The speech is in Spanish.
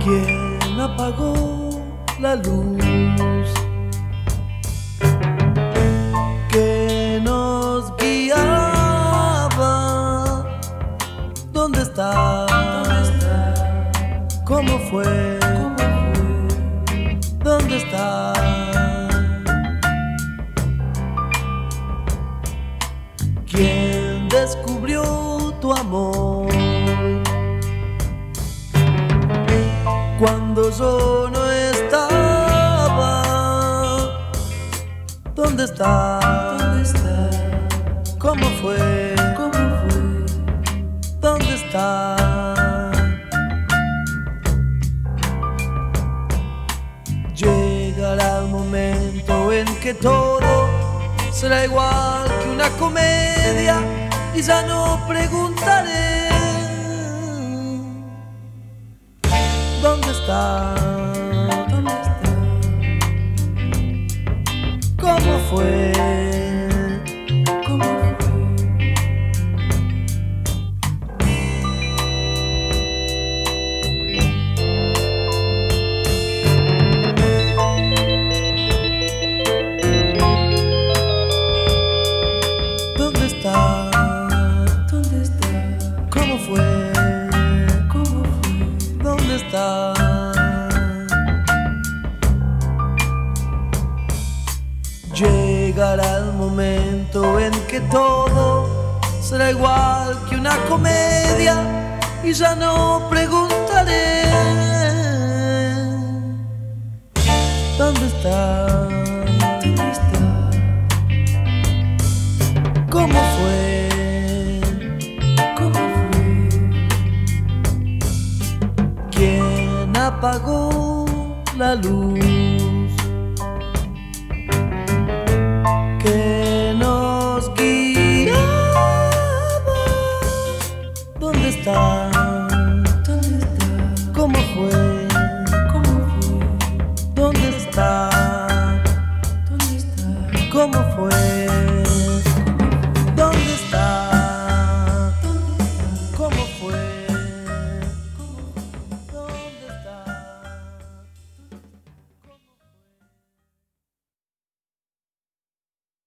¿Quién apagó la luz que nos guiaba? ¿Dónde está? ¿Cómo fue? ¿Dónde está? ¿Quién descubrió tu amor cuando yo no estaba? ¿Dónde está? ¿Cómo fue? ¿Dónde está? Llegará el momento en que todo será igual que una comedia y ya no preguntaré ¿dónde está? ¿Cómo fue? ¿Dónde está? ¿Cómo fue? ¿Dónde está? Llegará el momento en que todo será igual que una comedia y ya no preguntaré ¿dónde está? ¿Cómo fue? ¿Quién apagó la luz